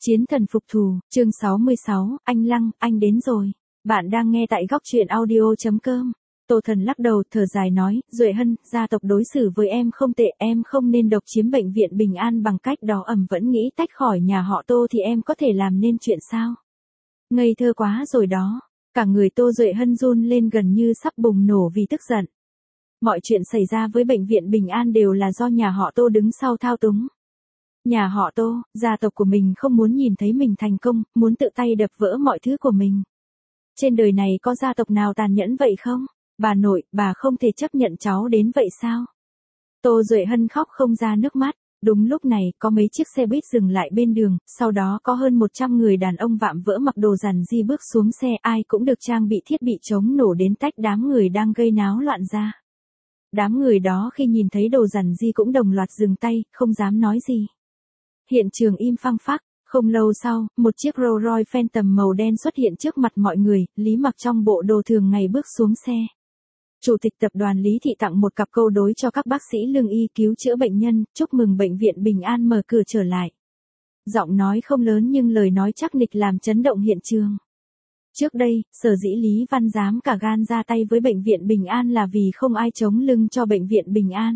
Chiến thần phục thù, chương 66, anh Lăng, anh đến rồi. Bạn đang nghe tại góc truyện audio.com. Tô Thần lắc đầu, thở dài nói, Duệ Hân, gia tộc đối xử với em không tệ, em không nên độc chiếm bệnh viện Bình An bằng cách đó. Vẫn nghĩ tách khỏi nhà họ Tô thì em có thể làm nên chuyện sao? Ngây thơ quá rồi đó. Cả người Tô Duệ Hân run lên gần như sắp bùng nổ vì tức giận. Mọi chuyện xảy ra với bệnh viện Bình An đều là do nhà họ Tô đứng sau thao túng. Nhà họ Tô, gia tộc của mình không muốn nhìn thấy mình thành công, muốn tự tay đập vỡ mọi thứ của mình. Trên đời này có gia tộc nào tàn nhẫn vậy không? Bà nội, bà không thể chấp nhận cháu đến vậy sao? Tô Duệ Hân khóc không ra nước mắt. Đúng lúc này, có mấy chiếc xe buýt dừng lại bên đường, sau đó có hơn 100 người đàn ông vạm vỡ mặc đồ rằn di bước xuống xe, ai cũng được trang bị thiết bị chống nổ đến tách đám người đang gây náo loạn ra. Đám người đó khi nhìn thấy đồ rằn di cũng đồng loạt dừng tay, không dám nói gì. Hiện trường im phăng phắc, không lâu sau, một chiếc Rolls Royce Phantom màu đen xuất hiện trước mặt mọi người, Lý mặc trong bộ đồ thường ngày bước xuống xe. Chủ tịch tập đoàn Lý Thị tặng một cặp câu đối cho các bác sĩ lương y cứu chữa bệnh nhân, chúc mừng bệnh viện Bình An mở cửa trở lại. Giọng nói không lớn nhưng lời nói chắc nịch làm chấn động hiện trường. Trước đây, sở dĩ Lý Văn dám cả gan ra tay với bệnh viện Bình An là vì không ai chống lưng cho bệnh viện Bình An.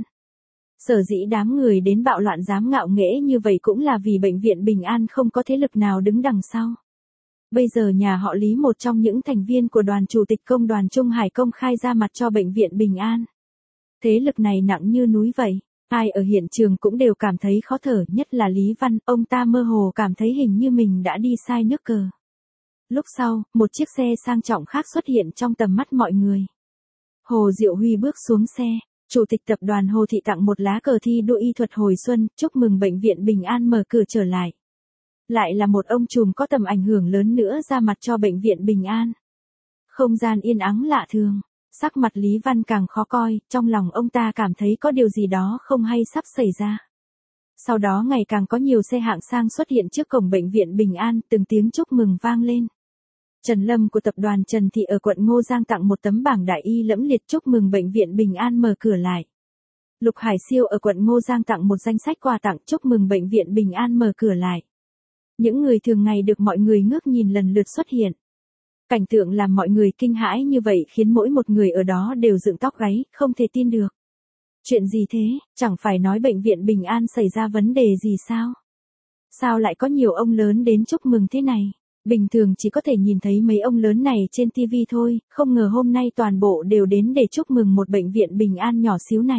Sở dĩ đám người đến bạo loạn dám ngạo nghễ như vậy cũng là vì bệnh viện Bình An không có thế lực nào đứng đằng sau. Bây giờ nhà họ Lý, một trong những thành viên của đoàn chủ tịch công đoàn Trung Hải, công khai ra mặt cho bệnh viện Bình An. Thế lực này nặng như núi vậy. Ai ở hiện trường cũng đều cảm thấy khó thở, nhất là Lý Văn, ông ta mơ hồ cảm thấy hình như mình đã đi sai nước cờ. Lúc sau, một chiếc xe sang trọng khác xuất hiện trong tầm mắt mọi người. Hồ Diệu Huy bước xuống xe. Chủ tịch tập đoàn Hồ Thị tặng một lá cờ thi đua y thuật hồi xuân, chúc mừng bệnh viện Bình An mở cửa trở lại. Lại là một ông trùm có tầm ảnh hưởng lớn nữa ra mặt cho bệnh viện Bình An. Không gian yên ắng lạ thường, sắc mặt Lý Văn càng khó coi, trong lòng ông ta cảm thấy có điều gì đó không hay sắp xảy ra. Sau đó ngày càng có nhiều xe hạng sang xuất hiện trước cổng bệnh viện Bình An, từng tiếng chúc mừng vang lên. Trần Lâm của tập đoàn Trần Thị ở quận Ngô Giang tặng một tấm bảng đại y lẫm liệt chúc mừng bệnh viện Bình An mở cửa lại. Lục Hải Siêu ở quận Ngô Giang tặng một danh sách quà tặng chúc mừng bệnh viện Bình An mở cửa lại. Những người thường ngày được mọi người ngước nhìn lần lượt xuất hiện. Cảnh tượng làm mọi người kinh hãi như vậy khiến mỗi một người ở đó đều dựng tóc gáy, không thể tin được. Chuyện gì thế, chẳng phải nói bệnh viện Bình An xảy ra vấn đề gì sao? Sao lại có nhiều ông lớn đến chúc mừng thế này? Bình thường chỉ có thể nhìn thấy mấy ông lớn này trên TV thôi, không ngờ hôm nay toàn bộ đều đến để chúc mừng một bệnh viện Bình An nhỏ xíu này.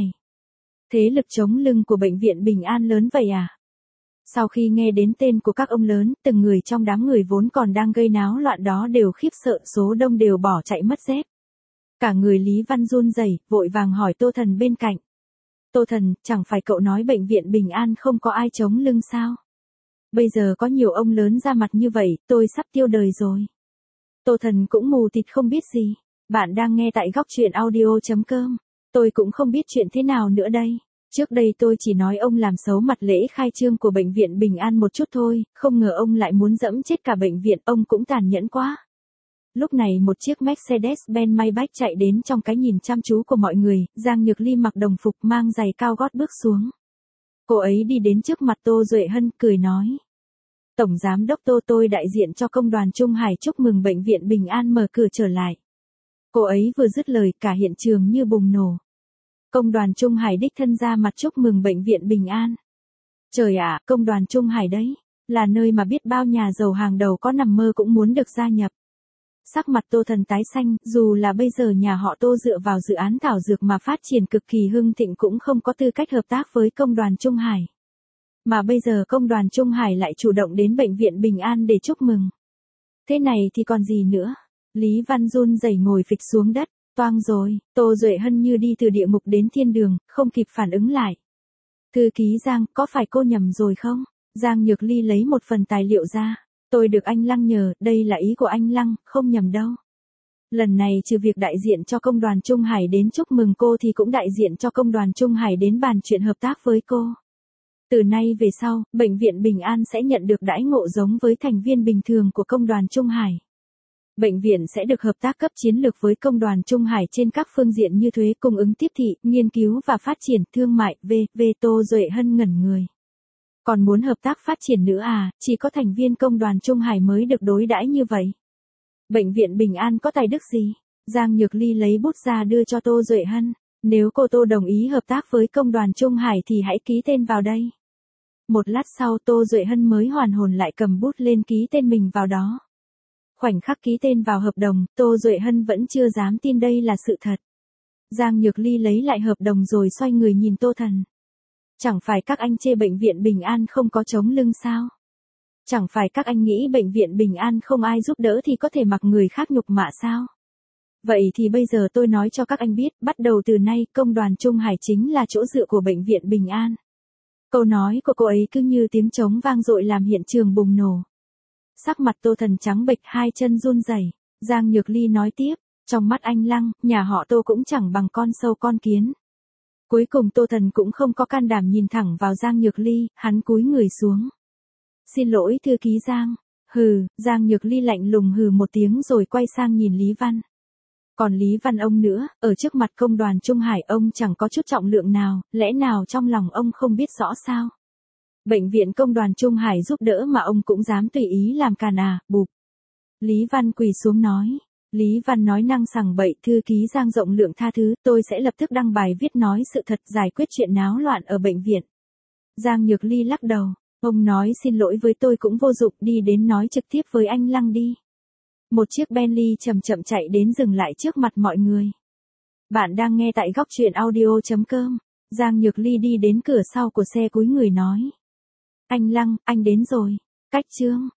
Thế lực chống lưng của bệnh viện Bình An lớn vậy à? Sau khi nghe đến tên của các ông lớn, từng người trong đám người vốn còn đang gây náo loạn đó đều khiếp sợ, số đông đều bỏ chạy mất dép. Cả người Lý Văn run rẩy, vội vàng hỏi Tô Thần bên cạnh. Tô Thần, chẳng phải cậu nói bệnh viện Bình An không có ai chống lưng sao? Bây giờ có nhiều ông lớn ra mặt như vậy, tôi sắp tiêu đời rồi. Tô Thần cũng mù tịt không biết gì. Bạn đang nghe tại góc truyện audio.com. Tôi cũng không biết chuyện thế nào nữa đây. Trước đây tôi chỉ nói ông làm xấu mặt lễ khai trương của bệnh viện Bình An một chút thôi, không ngờ ông lại muốn dẫm chết cả bệnh viện, ông cũng tàn nhẫn quá. Lúc này một chiếc Mercedes-Benz Maybach chạy đến trong cái nhìn chăm chú của mọi người, Giang Nhược Ly mặc đồng phục mang giày cao gót bước xuống. Cô ấy đi đến trước mặt Tô Duệ Hân, cười nói. Tổng Giám đốc Tô, tôi đại diện cho công đoàn Trung Hải chúc mừng bệnh viện Bình An mở cửa trở lại. Cô ấy vừa dứt lời, cả hiện trường như bùng nổ. Công đoàn Trung Hải đích thân ra mặt chúc mừng bệnh viện Bình An. Trời ạ, công đoàn Trung Hải đấy, là nơi mà biết bao nhà giàu hàng đầu có nằm mơ cũng muốn được gia nhập. Sắc mặt Tô Thần tái xanh, dù là bây giờ nhà họ Tô dựa vào dự án thảo dược mà phát triển cực kỳ hưng thịnh cũng không có tư cách hợp tác với công đoàn Trung Hải. Mà bây giờ công đoàn Trung Hải lại chủ động đến bệnh viện Bình An để chúc mừng. Thế này thì còn gì nữa? Lý Văn run rẩy ngồi phịch xuống đất, toang rồi. Tô Duệ Hân như đi từ địa ngục đến thiên đường, không kịp phản ứng lại. Thư ký Giang, có phải cô nhầm rồi không? Giang Nhược Ly lấy một phần tài liệu ra. Tôi được anh Lăng nhờ, đây là ý của anh Lăng, không nhầm đâu. Lần này trừ việc đại diện cho công đoàn Trung Hải đến chúc mừng cô thì cũng đại diện cho công đoàn Trung Hải đến bàn chuyện hợp tác với cô. Từ nay về sau, bệnh viện Bình An sẽ nhận được đãi ngộ giống với thành viên bình thường của công đoàn Trung Hải. Bệnh viện sẽ được hợp tác cấp chiến lược với công đoàn Trung Hải trên các phương diện như thuế, cung ứng tiếp thị, nghiên cứu và phát triển, thương mại, v.v. Tô Duệ Hân ngẩn người. Còn muốn hợp tác phát triển nữa à, chỉ có thành viên công đoàn Trung Hải mới được đối đãi như vậy. Bệnh viện Bình An có tài đức gì? Giang Nhược Ly lấy bút ra đưa cho Tô Duệ Hân. Nếu cô Tô đồng ý hợp tác với công đoàn Trung Hải thì hãy ký tên vào đây. Một lát sau Tô Duệ Hân mới hoàn hồn lại cầm bút lên ký tên mình vào đó. Khoảnh khắc ký tên vào hợp đồng, Tô Duệ Hân vẫn chưa dám tin đây là sự thật. Giang Nhược Ly lấy lại hợp đồng rồi xoay người nhìn Tô Thần. Chẳng phải các anh chê bệnh viện Bình An không có chống lưng sao? Chẳng phải các anh nghĩ bệnh viện Bình An không ai giúp đỡ thì có thể mặc người khác nhục mạ sao? Vậy thì bây giờ tôi nói cho các anh biết, bắt đầu từ nay công đoàn Trung Hải chính là chỗ dựa của bệnh viện Bình An. Câu nói của cô ấy cứ như tiếng trống vang dội làm hiện trường bùng nổ. Sắc mặt Tô Thần trắng bệch, hai chân run rẩy. Giang Nhược Ly nói tiếp, trong mắt anh Lăng, nhà họ Tô cũng chẳng bằng con sâu con kiến. Cuối cùng Tô Thần cũng không có can đảm nhìn thẳng vào Giang Nhược Ly, hắn cúi người xuống. Xin lỗi thư ký Giang. Hừ, Giang Nhược Ly lạnh lùng hừ một tiếng rồi quay sang nhìn Lý Văn. Còn Lý Văn ông nữa, ở trước mặt công đoàn Trung Hải ông chẳng có chút trọng lượng nào, lẽ nào trong lòng ông không biết rõ sao? Bệnh viện công đoàn Trung Hải giúp đỡ mà ông cũng dám tùy ý làm càn à, bụp. Lý Văn quỳ xuống nói. Lý Văn nói năng sằng bậy, thư ký Giang rộng lượng tha thứ, tôi sẽ lập tức đăng bài viết nói sự thật giải quyết chuyện náo loạn ở bệnh viện. Giang Nhược Ly lắc đầu, ông nói xin lỗi với tôi cũng vô dụng, đi đến nói trực tiếp với anh Lăng đi. Một chiếc Bentley chậm chậm chạy đến dừng lại trước mặt mọi người. Bạn đang nghe tại góc truyện audio.com. Giang Nhược Ly đi đến cửa sau của xe cúi người nói. Anh Lăng, anh đến rồi. Cách chương.